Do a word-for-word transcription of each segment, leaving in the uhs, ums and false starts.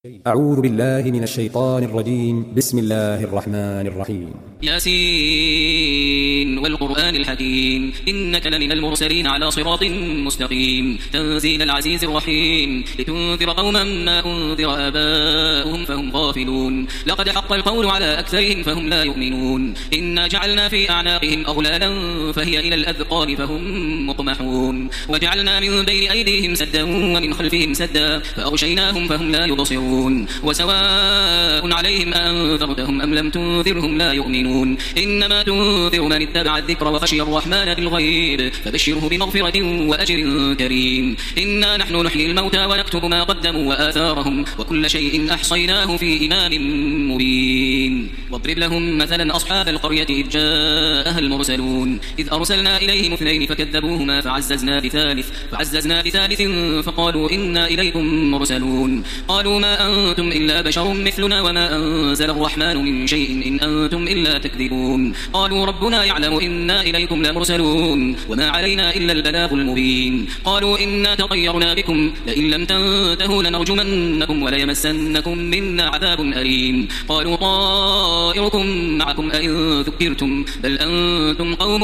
أعوذ بالله من الشيطان الرجيم. بسم الله الرحمن الرحيم. ياسين والقرآن الحكيم إنك لمن المرسلين على صراط مستقيم تنزيل العزيز الرحيم لتنذر قوما ما أنذر آباؤهم فهم غافلون لقد حق القول على أكثرهم فهم لا يؤمنون إنا جعلنا في أعناقهم أغلالا فهي إلى الأذقان فهم مقمحون وجعلنا من بين أيديهم سدا ومن خلفهم سدا فأغشيناهم فهم لا يبصرون وسواء عليهم أنذرتهم أم لم تنذرهم لا يؤمنون إنما تنذر من اتبع الذكر وخشي الرحمن بالغيب فبشره بمغفرة وأجر كريم إنا نحن نحيي الموتى ونكتب ما قدموا وآثارهم وكل شيء أحصيناه في إمام مبين واضرب لهم مثلا أصحاب القرية إذ جاءها المرسلون إذ أرسلنا إليهم اثنين فكذبوهما فعززنا بثالث فعززنا بثالث فقالوا إنا إليكم مرسلون قالوا ما أنتم إلا بشر مثلنا وما أنزل الرحمن من شيء إن أنتم إلا تكذبون قالوا ربنا يعلم إنا إليكم لمرسلون وما علينا إلا البلاغ المبين قالوا إنا تطيرنا بكم لئن لم تنتهوا لنرجمنكم وليمسنكم منا عذاب أليم قالوا طائركم معكم أئن ذكرتم بل أنتم قوم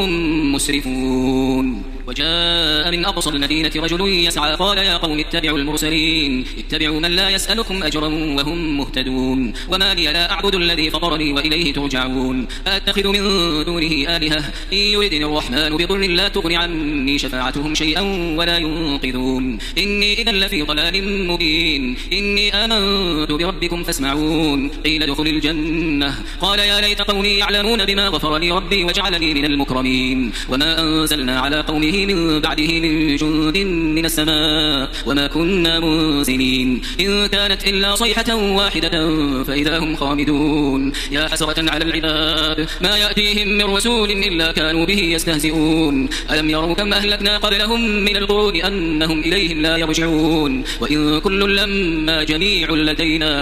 مسرفون وجاء من أقصى المدينة رجل يسعى قال يا قوم اتبعوا المرسلين اتبعوا من لا يسألكم أجرا وهم مهتدون وما لي لا أعبد الذي فطرني وإليه ترجعون أتخذ من دونه آلهة إن يردني الرحمن بضر لا تغن عني شفاعتهم شيئا ولا ينقذون إني إذا لفي ضلال مبين إني آمنت بربكم فاسمعون قيل ادخل الجنة قال يا ليت قومي يعلمون بما غفر لي ربي وجعلني من المكرمين وما أنزلنا على قومه من بعده من جند من السماء وما كنا منزلين إن كانت إلا صيحة واحدة فإذا هم خامدون يا حسرة على العباد ما يأتيهم من رسول إلا كانوا به يستهزئون ألم يروا كم أهلكنا قبلهم من القرون أنهم إليهم لا يرجعون وإن كل لما جميع لدينا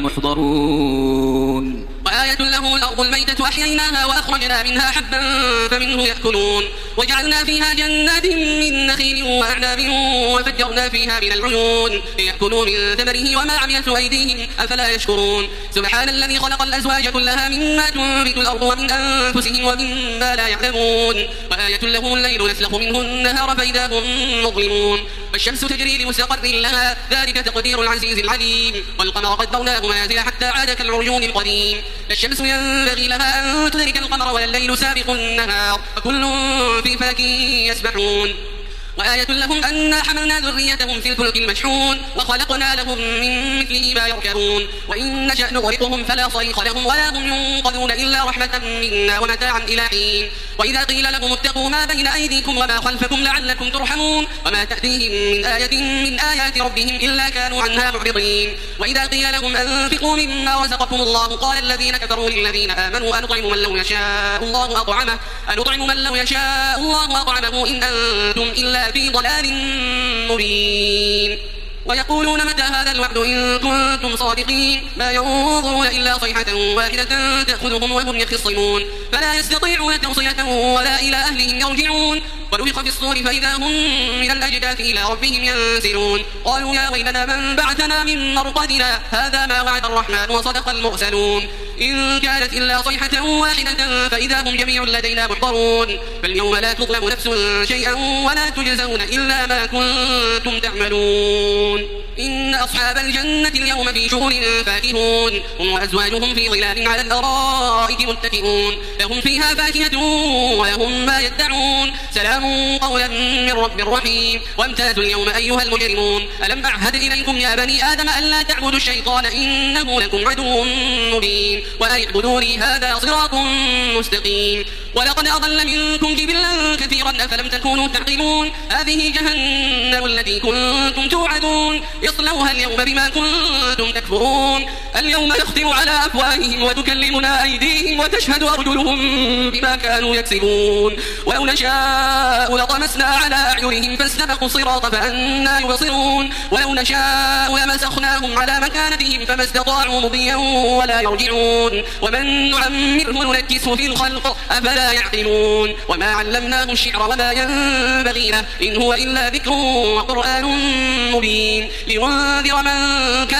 محضرون وآية له الأرض الميتة أحييناها وأخرجنا منها حبا فمنه يأكلون وجعلنا فيها جنات من نخيل وأعناب وفجرنا فيها من العيون ليأكلوا من ثمره وما عملت أيديهم أفلا يشكرون سبحان الذي خلق الأزواج كلها مما تنبت الأرض ومن أنفسهم ومما لا يعلمون وآية له الليل نسلخ منه النهار فإذا هم مظلمون والشمس تجري لمستقر لها ذلك تقدير العزيز العليم والقمر قدرناه منازل حتى عاد كالعرجون القديم الشمس ينبغي لها أن تدرك القمر ولا الليل سابق النهار وكل في فلك يسبحون وآية لهم أنا حملنا ذريتهم في الفلك المشحون وخلقنا لهم من مثله ما يركبون وإن نشأ نغرقهم فلا صريخ لهم ولا هم ينقذون إلا رحمة منا ومتاعا إلى حين وإذا قيل لهم اتقوا ما بين أيديكم وما خلفكم لعلكم ترحمون وما تأتيهم من آية من آيات ربهم إلا كانوا عنها معرضين وإذا قيل لهم أنفقوا مما رزقكم الله قال الذين كفروا للذين آمنوا أنطعم من لو يشاء الله أطعمه أنطعم من لو يشاء الله أطعمه إن أنتم إلا في ضلال مبين ويقولون متى هذا الوعد إن كنتم صادقين ما ينظرون إلا صيحة واحدة تأخذهم وهم يخصمون فلا يستطيعون توصية ولا إلى أهلهم يرجعون ونفخ في الصور فإذا هم من الأجداث إلى ربهم ينسلون قالوا يا ويلنا من بعثنا من مرقدنا هذا ما وعد الرحمن وصدق المرسلون إن كانت إلا صيحة واحدة فإذا هم جميع لدينا محضرون فاليوم لا تظلم نفس شيئا ولا تجزون إلا ما كنتم تعملون إن أصحاب الجنة اليوم في شغل فاكهون هم وأزواجهم في ظلال على الأرائك متكئون لهم فيها فاكهة ولهم ما يدعون سلام قولا من رب رحيم وامتازوا اليوم أيها المجرمون ألم أعهد إليكم يا بني آدم ألا تعبدوا الشيطان إنه لكم عدو مبين وأن اعبدوني هذا صراط مستقيم ولقد أضل منكم جبلا كثيرا أفلم تكونوا تعقلون هذه جهنم التي كنتم توعدون يصلوها اليوم بما كنتم تكفرون اليوم نختم على أفواههم وتكلمنا أيديهم وتشهد أرجلهم بما كانوا يكسبون ولو نشاء لطمسنا على أعينهم فاستبقوا الصراط فأنا يبصرون ولو نشاء لمسخناهم على مكانتهم فما استطاعوا مضيا ولا يرجعون ومن نعمره ننكسه في الخلق أفلا يعقلون وما علمناه الشعر وما ينبغي له إن هو إلا ذكر وقرآن مبين لينذر من كان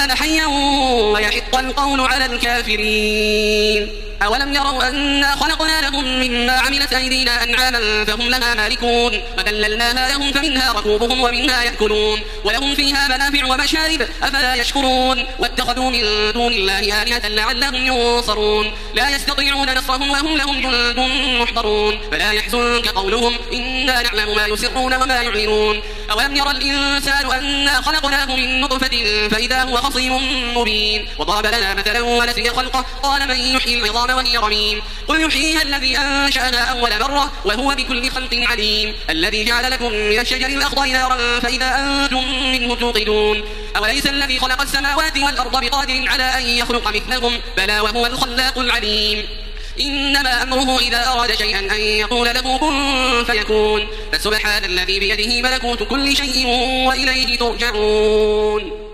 كان حيا ويحق القول على الكافرين. أولم يروا أنا خلقنا لهم مما عملت أيدينا أنعاما فهم لها مالكون وذللناها لهم فمنها ركوبهم ومنها يأكلون ولهم فيها منافع ومشارب أفلا يشكرون واتخذوا من دون الله آلهة لعلهم ينصرون لا يستطيعون نصرهم وهم لهم جند محضرون فلا يحزنك قولهم إنا نعلم ما يسرون وما يعلنون. أولم يرى الإنسان أنا خلقناه من نطفة فإذا هو خصيم مبين وضرب لنا مثلا ونسي خلقه قال من يحيي العظام وهي رميم قل يحييها الذي أنشأها أول مرة وهو بكل خلق عليم الذي جعل لكم من الشجر الأخضر نارا فإذا أنتم منه توقدون أوليس الذي خلق السماوات والأرض بقادر على أن يخلق مثلهم بلى وهو الخلاق العليم. إنما أمره إذا أراد شيئا أن يقول له كن فيكون فسبحان الذي بيده ملكوت كل شيء وإليه ترجعون.